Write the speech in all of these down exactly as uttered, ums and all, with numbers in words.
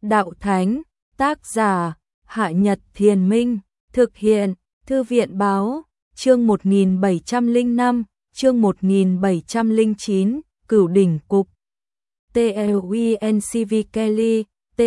Đạo Thánh, tác giả, Hạ Nhật Thiền Minh, thực hiện, Thư viện Báo, chương một nghìn bảy trăm lẻ năm, chương một nghìn bảy trăm lẻ chín, Cửu Đỉnh Cục. TRUINCV Kelly,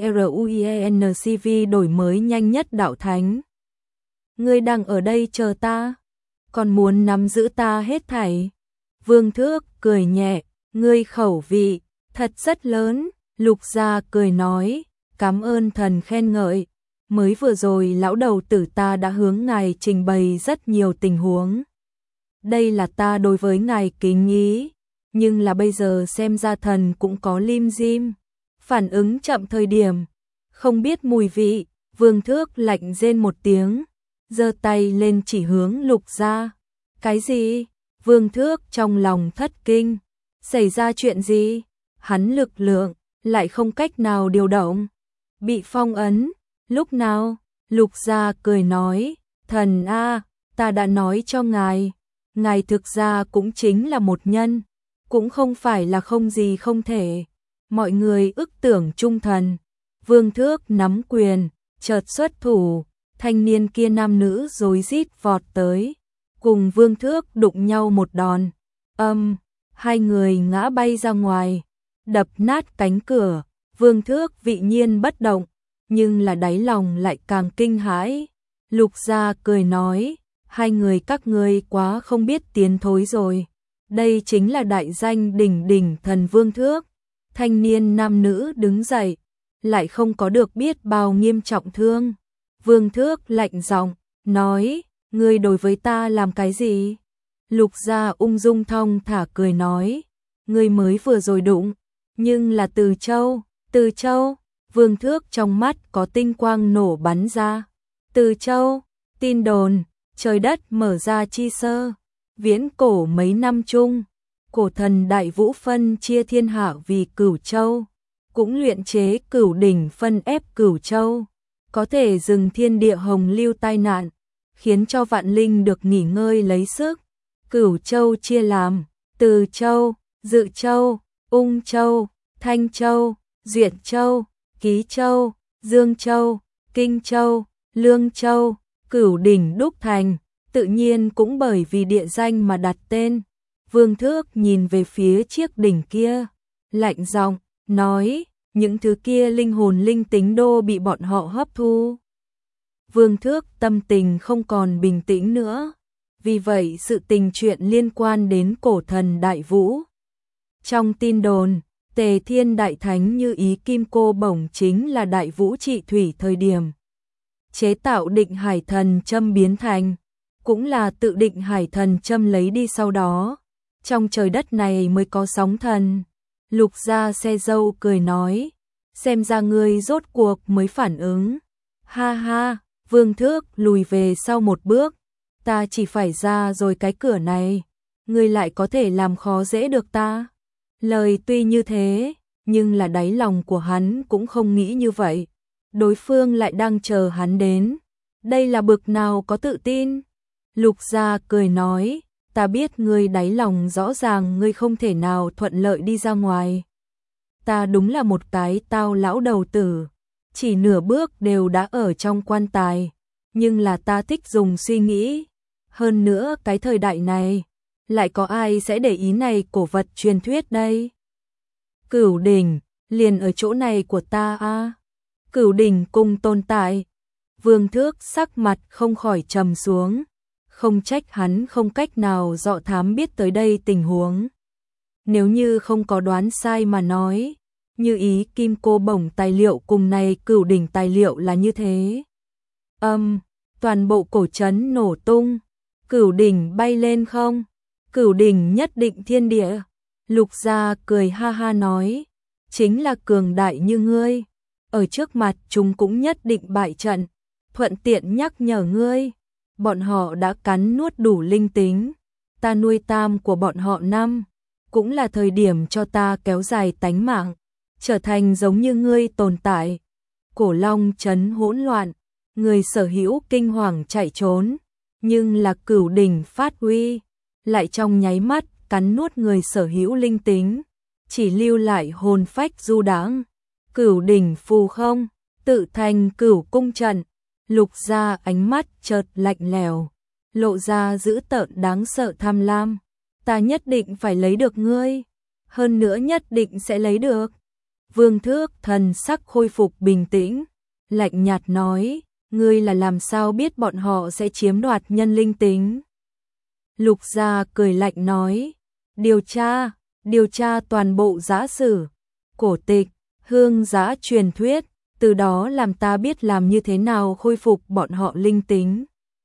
TRUINCV đổi mới nhanh nhất Đạo Thánh. Ngươi đang ở đây chờ ta, còn muốn nắm giữ ta hết thảy. Vương Thước cười nhẹ, ngươi khẩu vị thật rất lớn. Lục Gia cười nói, cảm ơn thần khen ngợi. Mới vừa rồi lão đầu tử ta đã hướng ngài trình bày rất nhiều tình huống. Đây là ta đối với ngài kính ý, nhưng là bây giờ xem ra thần cũng có lim dim. Phản ứng chậm thời điểm, không biết mùi vị. Vương Thước lạnh rên một tiếng, giơ tay lên chỉ hướng Lục Gia. Cái gì? Vương Thước trong lòng thất kinh. Xảy ra chuyện gì? Hắn lực lượng lại không cách nào điều động, bị phong ấn. Lúc nào? Lục Gia cười nói, thần a, ta đã nói cho ngài, ngài thực ra cũng chính là một nhân, cũng không phải là không gì không thể. Mọi người ức tưởng trung thần. Vương Thước nắm quyền, chợt xuất thủ, thanh niên kia nam nữ rối rít vọt tới, cùng Vương Thước đụng nhau một đòn. Âm, hai người ngã bay ra ngoài, đập nát cánh cửa. Vương Thước vị nhiên bất động, nhưng là đáy lòng lại càng kinh hãi. Lục Gia cười nói, hai người các ngươi quá không biết tiến thối rồi. Đây chính là đại danh đỉnh đỉnh thần Vương Thước. Thanh niên nam nữ đứng dậy, lại không có được biết bao nghiêm trọng thương. Vương Thước lạnh giọng nói, ngươi đối với ta làm cái gì? Lục Gia ung dung thong thả cười nói, ngươi mới vừa rồi đụng, nhưng là Từ Châu. Từ Châu? Vương Thước trong mắt có tinh quang nổ bắn ra. Từ Châu, tin đồn, trời đất mở ra chi sơ. Viễn cổ mấy năm chung, cổ thần Đại Vũ phân chia thiên hạ vì Cửu Châu, cũng luyện chế Cửu Đỉnh phân ép Cửu Châu, có thể dừng thiên địa hồng lưu tai nạn, khiến cho vạn linh được nghỉ ngơi lấy sức. Cửu Châu chia làm Từ Châu, Dự Châu, Ung Châu, Thanh Châu, Duyệt Châu, Ký Châu, Dương Châu, Kinh Châu, Lương Châu. Cửu Đỉnh đúc thành, tự nhiên cũng bởi vì địa danh mà đặt tên. Vương Thước nhìn về phía chiếc đỉnh kia, lạnh giọng nói, những thứ kia linh hồn linh tính đô bị bọn họ hấp thu. Vương Thước tâm tình không còn bình tĩnh nữa, vì vậy sự tình chuyện liên quan đến cổ thần Đại Vũ. Trong tin đồn, Tề Thiên Đại Thánh như ý kim cô bổng chính là Đại Vũ trị thủy thời điểm chế tạo định hải thần châm biến thành, cũng là tự định hải thần châm lấy đi sau đó. Trong trời đất này mới có sóng thần. Lục Gia xe dâu cười nói, xem ra ngươi rốt cuộc mới phản ứng. Ha ha, Vương Thước lùi về sau một bước, ta chỉ phải ra rồi cái cửa này, ngươi lại có thể làm khó dễ được ta. Lời tuy như thế, nhưng là đáy lòng của hắn cũng không nghĩ như vậy. Đối phương lại đang chờ hắn đến. Đây là bực nào có tự tin. Lục Gia cười nói, ta biết ngươi đáy lòng rõ ràng ngươi không thể nào thuận lợi đi ra ngoài. Ta đúng là một cái tao lão đầu tử, chỉ nửa bước đều đã ở trong quan tài, nhưng là ta thích dùng suy nghĩ. Hơn nữa cái thời đại này, lại có ai sẽ để ý này cổ vật truyền thuyết đây? Cửu Đỉnh, liền ở chỗ này của ta a. À? Cửu Đỉnh cùng tồn tại. Vương Thước sắc mặt không khỏi trầm xuống, không trách hắn không cách nào dọ thám biết tới đây tình huống. Nếu như không có đoán sai mà nói, như ý kim cô bổng tài liệu cùng này Cửu Đỉnh tài liệu là như thế. Âm, um, toàn bộ cổ trấn nổ tung, Cửu Đỉnh bay lên không? Cửu Đỉnh nhất định thiên địa. Lục Gia cười ha ha nói, chính là cường đại như ngươi, ở trước mặt chúng cũng nhất định bại trận. Thuận tiện nhắc nhở ngươi, bọn họ đã cắn nuốt đủ linh tính, ta nuôi tam của bọn họ năm, cũng là thời điểm cho ta kéo dài tánh mạng, trở thành giống như ngươi tồn tại. Cổ Long trấn hỗn loạn, người sở hữu kinh hoàng chạy trốn, nhưng là Cửu Đỉnh phát uy, lại trong nháy mắt cắn nuốt người sở hữu linh tính, chỉ lưu lại hồn phách du đãng. Cửu đỉnh phù không, tự thành cửu cung trận. Lục Gia ánh mắt chợt lạnh lẽo, lộ ra dữ tợn đáng sợ tham lam. Ta nhất định phải lấy được ngươi, hơn nữa nhất định sẽ lấy được. Vương Thước thần sắc khôi phục bình tĩnh, lạnh nhạt nói, ngươi là làm sao biết bọn họ sẽ chiếm đoạt nhân linh tính? Lục Gia cười lạnh nói, điều tra, điều tra toàn bộ giã sử, cổ tịch, hương giã truyền thuyết, từ đó làm ta biết làm như thế nào khôi phục bọn họ linh tính.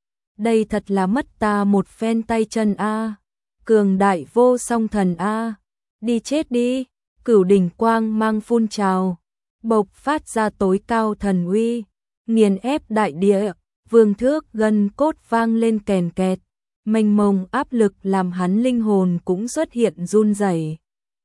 Đây thật là mất ta một phen tay chân a, cường đại vô song thần a, đi chết đi. Cửu đỉnh quang mang phun trào, bộc phát ra tối cao thần uy, nghiền ép đại địa. Vương Thước gân cốt vang lên kèn kẹt, mênh mông áp lực làm hắn linh hồn cũng xuất hiện run rẩy.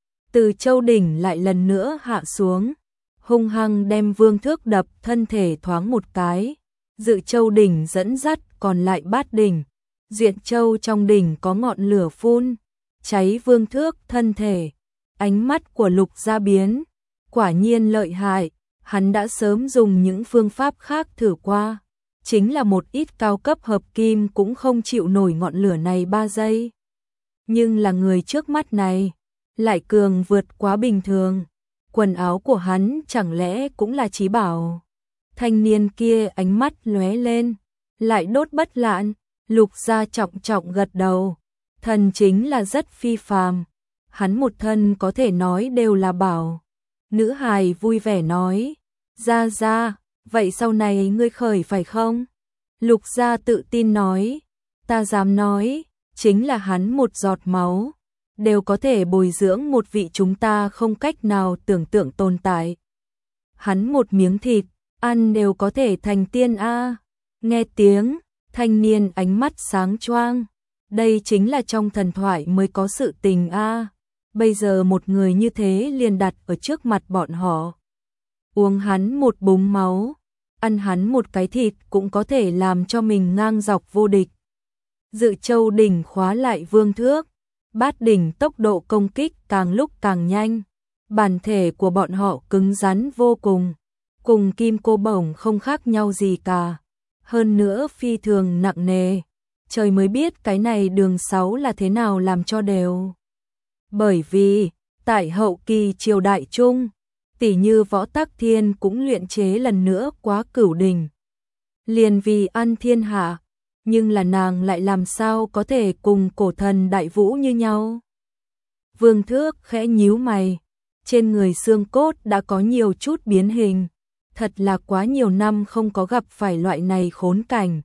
Từ châu đỉnh lại lần nữa hạ xuống, hung hăng đem Vương Thước đập thân thể thoáng một cái. Dự châu đỉnh dẫn dắt còn lại bát đỉnh, duyện châu trong đỉnh có ngọn lửa phun, cháy Vương Thước thân thể. Ánh mắt của Lục Gia biến, quả nhiên lợi hại, hắn đã sớm dùng những phương pháp khác thử qua, chính là một ít cao cấp hợp kim cũng không chịu nổi ngọn lửa này ba giây. Nhưng là người trước mắt này, lại cường vượt quá bình thường, quần áo của hắn chẳng lẽ cũng là chí bảo. Thanh niên kia ánh mắt lóe lên, lại đốt bất lạn. Lục Gia trọng trọng gật đầu, thần chính là rất phi phàm. Hắn một thân có thể nói đều là bảo. Nữ hài vui vẻ nói, Gia Gia, vậy sau này ngươi khởi phải không? Lục Gia tự tin nói, ta dám nói, chính là hắn một giọt máu, đều có thể bồi dưỡng một vị chúng ta không cách nào tưởng tượng tồn tại. Hắn một miếng thịt, ăn đều có thể thành tiên a. Nghe tiếng, thanh niên ánh mắt sáng choang, đây chính là trong thần thoại mới có sự tình a. Bây giờ một người như thế liền đặt ở trước mặt bọn họ. Uống hắn một búng máu, ăn hắn một cái thịt cũng có thể làm cho mình ngang dọc vô địch. Dự châu đỉnh khóa lại Vương Thước, bát đỉnh tốc độ công kích càng lúc càng nhanh. Bản thể của bọn họ cứng rắn vô cùng, cùng kim cô bổng không khác nhau gì cả. Hơn nữa phi thường nặng nề, trời mới biết cái này đường sáu là thế nào làm cho đều. Bởi vì, tại hậu kỳ triều đại trung, tỷ như Võ Tắc Thiên cũng luyện chế lần nữa quá cửu đỉnh. Liền vì ăn thiên hạ, nhưng là nàng lại làm sao có thể cùng cổ thần đại vũ như nhau. Vương Thước khẽ nhíu mày, trên người xương cốt đã có nhiều chút biến hình, thật là quá nhiều năm không có gặp phải loại này khốn cảnh.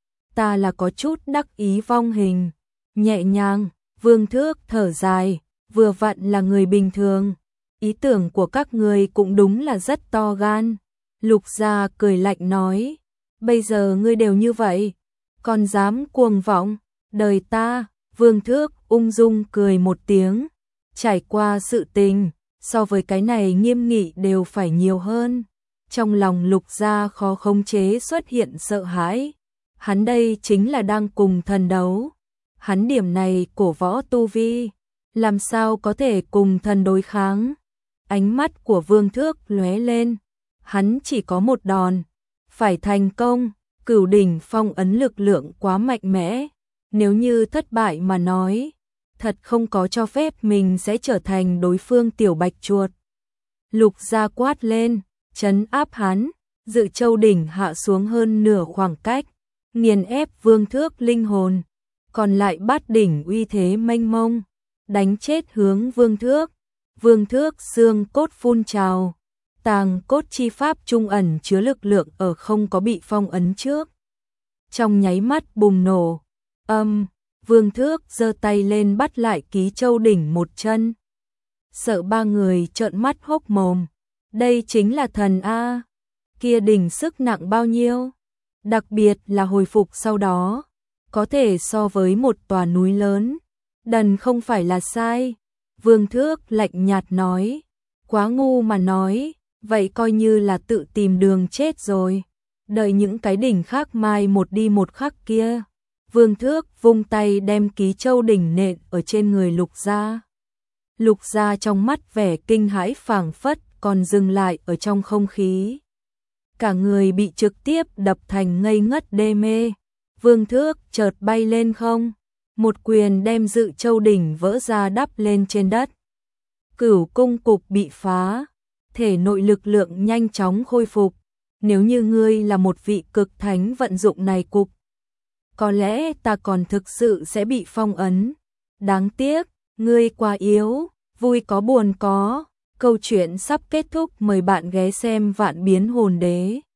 Ta là có chút đắc ý vong hình, nhẹ nhàng, Vương Thước thở dài, vừa vặn là người bình thường, ý tưởng của các người cũng đúng là rất to gan. Lục Gia cười lạnh nói, bây giờ ngươi đều như vậy, còn dám cuồng vọng, đời ta. Vương Thước ung dung cười một tiếng, trải qua sự tình, so với cái này nghiêm nghị đều phải nhiều hơn. Trong lòng Lục Gia khó khống chế xuất hiện sợ hãi, hắn đây chính là đang cùng thần đấu, hắn điểm này cổ võ tu vi, làm sao có thể cùng thần đối kháng. Ánh mắt của Vương Thước lóe lên, hắn chỉ có một đòn, phải thành công. Cửu đỉnh phong ấn lực lượng quá mạnh mẽ, nếu như thất bại mà nói, thật không có cho phép mình sẽ trở thành đối phương tiểu bạch chuột. Lục Gia quát lên, trấn áp hắn. Dự châu đỉnh hạ xuống hơn nửa khoảng cách, nghiền ép Vương Thước linh hồn, còn lại bát đỉnh uy thế mênh mông, đánh chết hướng Vương Thước. Vương Thước xương cốt phun trào, tàng cốt chi pháp trung ẩn chứa lực lượng ở không có bị phong ấn trước. Trong nháy mắt bùng nổ, âm, Vương Thước giơ tay lên bắt lại Ký Châu đỉnh một chân. Sợ ba người trợn mắt hốc mồm, đây chính là thần a, kia đỉnh sức nặng bao nhiêu? Đặc biệt là hồi phục sau đó, có thể so với một tòa núi lớn. Đần không phải là sai. Vương Thước lạnh nhạt nói, quá ngu mà nói, vậy coi như là tự tìm đường chết rồi. Đợi những cái đỉnh khác mai một đi một khắc kia. Vương Thước vung tay đem Ký Châu đỉnh nện ở trên người Lục Gia. Lục Gia trong mắt vẻ kinh hãi phảng phất còn dừng lại ở trong không khí. Cả người bị trực tiếp đập thành ngây ngất đê mê. Vương Thước chợt bay lên không, một quyền đem Dự Châu đỉnh vỡ ra đắp lên trên đất. Cửu cung cục bị phá, thể nội lực lượng nhanh chóng khôi phục. Nếu như ngươi là một vị cực thánh vận dụng này cục, có lẽ ta còn thực sự sẽ bị phong ấn. Đáng tiếc, ngươi quá yếu, vui có buồn có. Câu chuyện sắp kết thúc, mời bạn ghé xem Vạn Biến Hồn Đế.